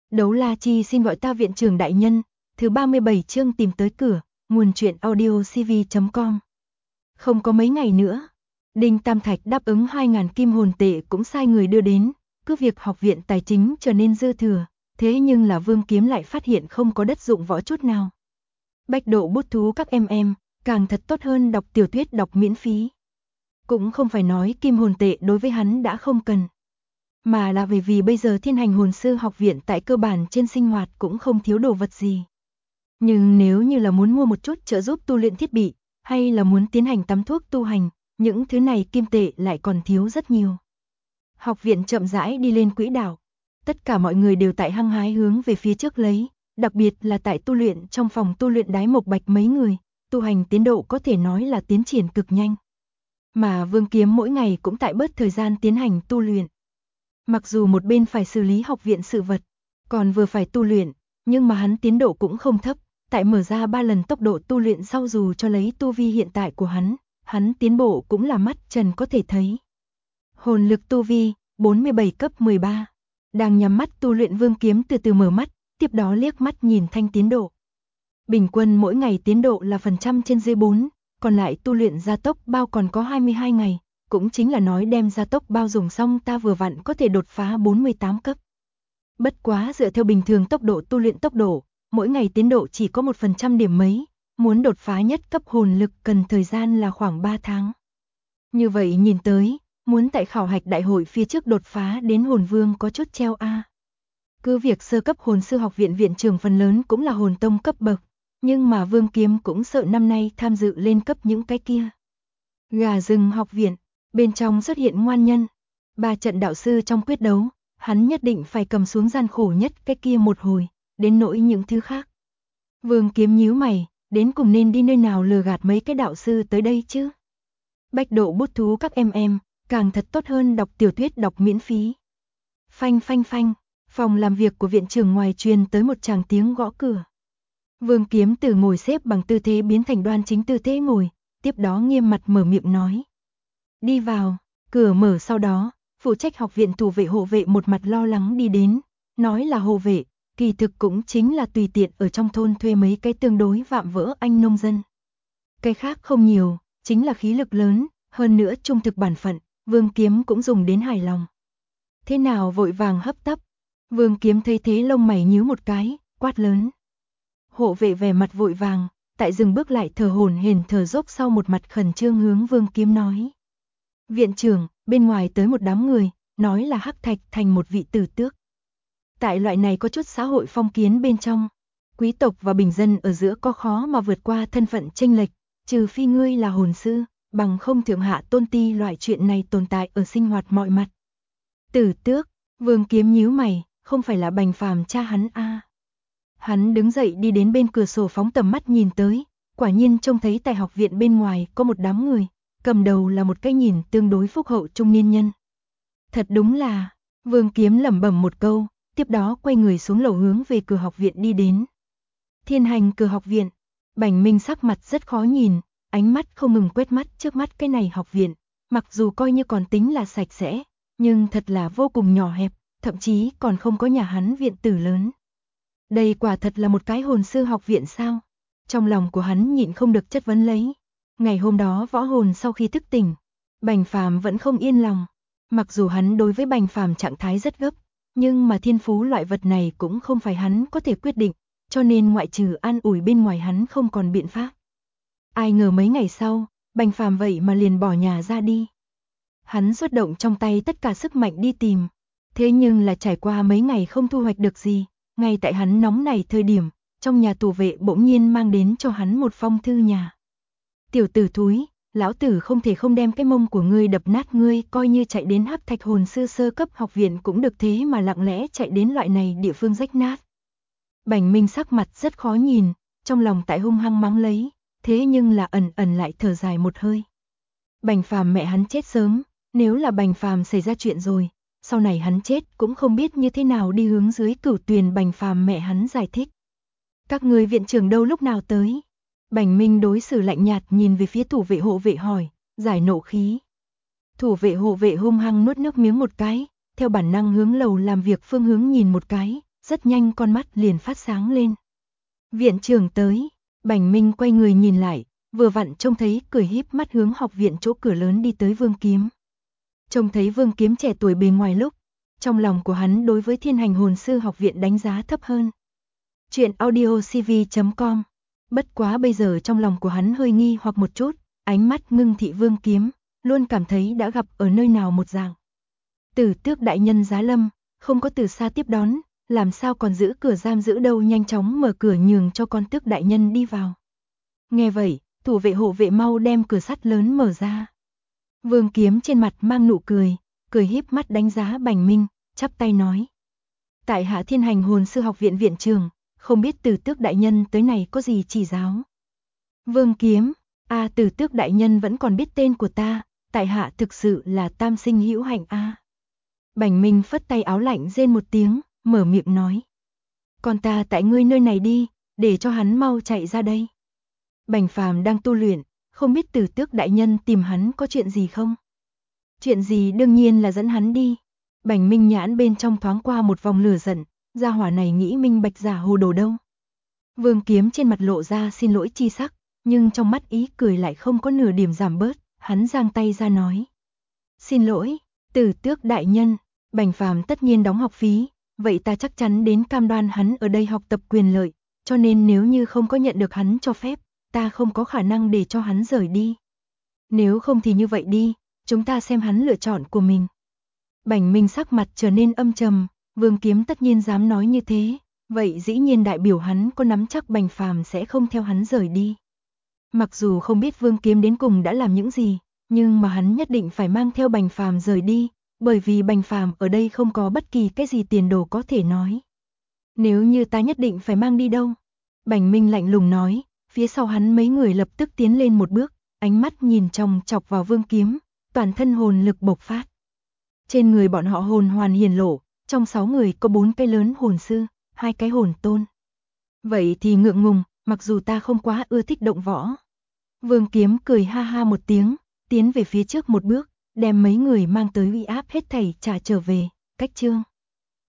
Đấu La Chi xin gọi ta viện trưởng đại nhân, thứ 37 chương tìm tới cửa, nguồn truyện audio cv.com. Không có mấy ngày nữa, Đinh Tam Thạch đáp ứng 2.000 kim hồn tệ cũng sai người đưa đến, cứ việc học viện tài chính trở nên dư thừa, thế nhưng là Vương Kiếm lại phát hiện không có đất dụng võ chút nào. Bách độ bút thú các em, càng thật tốt hơn đọc tiểu thuyết đọc miễn phí. Cũng không phải nói kim hồn tệ đối với hắn đã không cần, mà là vì bây giờ Thiên Hành Hồn Sư học viện tại cơ bản trên sinh hoạt cũng không thiếu đồ vật gì. Nhưng nếu như là muốn mua một chút trợ giúp tu luyện thiết bị, hay là muốn tiến hành tắm thuốc tu hành, những thứ này kim tệ lại còn thiếu rất nhiều. Học viện chậm rãi đi lên quỹ đạo, tất cả mọi người đều tại hăng hái hướng về phía trước lấy, đặc biệt là tại tu luyện trong phòng tu luyện Đái Mộc Bạch mấy người, tu hành tiến độ có thể nói là tiến triển cực nhanh. Mà Vương Kiếm mỗi ngày cũng tại bớt thời gian tiến hành tu luyện. Mặc dù một bên phải xử lý học viện sự vật, còn vừa phải tu luyện, nhưng mà hắn tiến độ cũng không thấp, tại mở ra 3 lần tốc độ tu luyện sau dù cho lấy tu vi hiện tại của hắn tiến bộ cũng là mắt trần có thể thấy. Hồn lực tu vi, 47 cấp 13. Đang nhắm mắt tu luyện Vương Kiếm từ từ mở mắt, tiếp đó liếc mắt nhìn thanh tiến độ. Bình quân mỗi ngày tiến độ là phần trăm trên dưới 4, còn lại tu luyện gia tốc bao còn có 22 ngày. Cũng chính là nói đem gia tốc bao dùng xong ta vừa vặn có thể đột phá 48 cấp. Bất quá dựa theo bình thường tốc độ tu luyện tốc độ, mỗi ngày tiến độ chỉ có 1% điểm mấy, muốn đột phá nhất cấp hồn lực cần thời gian là khoảng 3 tháng. Như vậy nhìn tới, muốn tại khảo hạch đại hội phía trước đột phá đến hồn vương có chút treo a. Cứ việc sơ cấp hồn sư học viện viện trưởng phần lớn cũng là hồn tông cấp bậc, nhưng mà Vương Kiếm cũng sợ năm nay tham dự lên cấp những cái kia. Gà rừng học viện, bên trong xuất hiện ngoan nhân, 3 trận đạo sư trong quyết đấu, hắn nhất định phải cầm xuống gian khổ nhất cái kia một hồi, đến nỗi những thứ khác. Vương Kiếm nhíu mày, đến cùng nên đi nơi nào lừa gạt mấy cái đạo sư tới đây chứ? Bách độ bút thú các em, càng thật tốt hơn đọc tiểu thuyết đọc miễn phí. Phanh phanh phanh, phòng làm việc của viện trưởng ngoài truyền tới một tràng tiếng gõ cửa. Vương Kiếm từ ngồi xếp bằng tư thế biến thành đoan chính tư thế ngồi, tiếp đó nghiêm mặt mở miệng nói. Đi vào, cửa mở sau đó, phụ trách học viện thủ vệ hộ vệ một mặt lo lắng đi đến, nói là hộ vệ, kỳ thực cũng chính là tùy tiện ở trong thôn thuê mấy cái tương đối vạm vỡ anh nông dân. Cái khác không nhiều, chính là khí lực lớn, hơn nữa trung thực bản phận, Vương Kiếm cũng dùng đến hài lòng. Thế nào vội vàng hấp tấp, Vương Kiếm thấy thế lông mày nhíu một cái, quát lớn. Hộ vệ vẻ mặt vội vàng, tại dừng bước lại thở hổn hển thở dốc sau một mặt khẩn trương hướng Vương Kiếm nói. Viện trưởng, bên ngoài tới một đám người, nói là Hắc Thạch thành một vị tử tước. Tại loại này có chút xã hội phong kiến bên trong, quý tộc và bình dân ở giữa có khó mà vượt qua thân phận chênh lệch, trừ phi ngươi là hồn sư, bằng không thượng hạ tôn ti loại chuyện này tồn tại ở sinh hoạt mọi mặt. Tử tước, Vương Kiếm nhíu mày, không phải là Bành Phàm cha hắn a? Hắn đứng dậy đi đến bên cửa sổ phóng tầm mắt nhìn tới, quả nhiên trông thấy tại học viện bên ngoài có một đám người, cầm đầu là một cái nhìn tương đối phúc hậu trung niên nhân. Thật đúng là, Vương Kiếm lẩm bẩm một câu, tiếp đó quay người xuống lầu hướng về cửa học viện đi đến. Thiên Hành cửa học viện, Bành Minh sắc mặt rất khó nhìn, ánh mắt không ngừng quét mắt trước mắt cái này học viện, mặc dù coi như còn tính là sạch sẽ, nhưng thật là vô cùng nhỏ hẹp, thậm chí còn không có nhà hắn viện tử lớn. Đây quả thật là một cái hồn sư học viện sao? Trong lòng của hắn nhịn không được chất vấn lấy. Ngày hôm đó võ hồn sau khi thức tỉnh, Bành Phàm vẫn không yên lòng. Mặc dù hắn đối với Bành Phàm trạng thái rất gấp, nhưng mà thiên phú loại vật này cũng không phải hắn có thể quyết định, cho nên ngoại trừ an ủi bên ngoài hắn không còn biện pháp. Ai ngờ mấy ngày sau, Bành Phàm vậy mà liền bỏ nhà ra đi. Hắn xuất động trong tay tất cả sức mạnh đi tìm, thế nhưng là trải qua mấy ngày không thu hoạch được gì, ngay tại hắn nóng nảy thời điểm, trong nhà tù vệ bỗng nhiên mang đến cho hắn một phong thư nhà. Tiểu tử thúi, lão tử không thể không đem cái mông của ngươi đập nát ngươi, coi như chạy đến Hắc Thạch hồn sư sơ cấp học viện cũng được, thế mà lặng lẽ chạy đến loại này địa phương rách nát. Bành Minh sắc mặt rất khó nhìn, trong lòng tại hung hăng mắng lấy, thế nhưng là ẩn ẩn lại thở dài một hơi. Bành Phàm mẹ hắn chết sớm, nếu là Bành Phàm xảy ra chuyện rồi, sau này hắn chết cũng không biết như thế nào đi hướng dưới Cửu Tuyền. Bành Phàm mẹ hắn giải thích. Các người viện trưởng đâu lúc nào tới? Bành Minh đối xử lạnh nhạt nhìn về phía thủ vệ hộ vệ hỏi, giải nộ khí. Thủ vệ hộ vệ hung hăng nuốt nước miếng một cái, theo bản năng hướng lầu làm việc phương hướng nhìn một cái, rất nhanh con mắt liền phát sáng lên. Viện trưởng tới, Bành Minh quay người nhìn lại, vừa vặn trông thấy cười híp mắt hướng học viện chỗ cửa lớn đi tới Vương Kiếm. Trông thấy Vương Kiếm trẻ tuổi bề ngoài lúc, trong lòng của hắn đối với Thiên Hành Hồn Sư học viện đánh giá thấp hơn. Chuyện audiocv.com. Bất quá bây giờ trong lòng của hắn hơi nghi hoặc một chút, ánh mắt ngưng thị Vương Kiếm, luôn cảm thấy đã gặp ở nơi nào một dạng. Tử Tước đại nhân giá lâm, không có từ xa tiếp đón, làm sao còn giữ cửa giam giữ đâu, nhanh chóng mở cửa nhường cho con Tước đại nhân đi vào. Nghe vậy, thủ vệ hộ vệ mau đem cửa sắt lớn mở ra. Vương Kiếm trên mặt mang nụ cười, cười híp mắt đánh giá Bành Minh, chắp tay nói: tại hạ Thiên Hành Hồn Sư học viện viện trưởng, không biết Tử Tước đại nhân tới này có gì chỉ giáo. Vương Kiếm: Tử Tước đại nhân vẫn còn biết tên của ta, tại hạ thực sự là tam sinh hữu hạnh a. Bành Minh phất tay áo lạnh rên một tiếng, mở miệng nói: con ta tại ngươi nơi này đi, để cho hắn mau chạy ra đây. Bành Phàm đang tu luyện, không biết Tử Tước đại nhân tìm hắn có chuyện gì không? Chuyện gì đương nhiên là dẫn hắn đi. Bành Minh nhãn bên trong thoáng qua một vòng lửa giận, gia hỏa này nghĩ minh bạch giả hồ đồ đâu. Vương Kiếm trên mặt lộ ra xin lỗi chi sắc, nhưng trong mắt ý cười lại không có nửa điểm giảm bớt, hắn giang tay ra nói: xin lỗi, Tử Tước đại nhân, Bành Phàm tất nhiên đóng học phí, vậy ta chắc chắn đến cam đoan hắn ở đây học tập quyền lợi, cho nên nếu như không có nhận được hắn cho phép, ta không có khả năng để cho hắn rời đi. Nếu không thì như vậy đi, chúng ta xem hắn lựa chọn của mình. Bành Minh sắc mặt trở nên âm trầm, Vương Kiếm tất nhiên dám nói như thế, vậy dĩ nhiên đại biểu hắn có nắm chắc Bành Phàm sẽ không theo hắn rời đi. Mặc dù không biết Vương Kiếm đến cùng đã làm những gì, nhưng mà hắn nhất định phải mang theo Bành Phàm rời đi, bởi vì Bành Phàm ở đây không có bất kỳ cái gì tiền đồ có thể nói. Nếu như ta nhất định phải mang đi đâu? Bành Minh lạnh lùng nói, phía sau hắn mấy người lập tức tiến lên một bước, ánh mắt nhìn chòng chọc vào Vương Kiếm, toàn thân hồn lực bộc phát. Trên người bọn họ hồn hoàn hiển lộ, trong 6 người có 4 cái lớn hồn sư, 2 cái hồn tôn. Vậy thì ngượng ngùng, mặc dù ta không quá ưa thích động võ. Vương Kiếm cười ha ha một tiếng, tiến về phía trước một bước, đem mấy người mang tới uy áp hết thảy trả trở về, cách chương.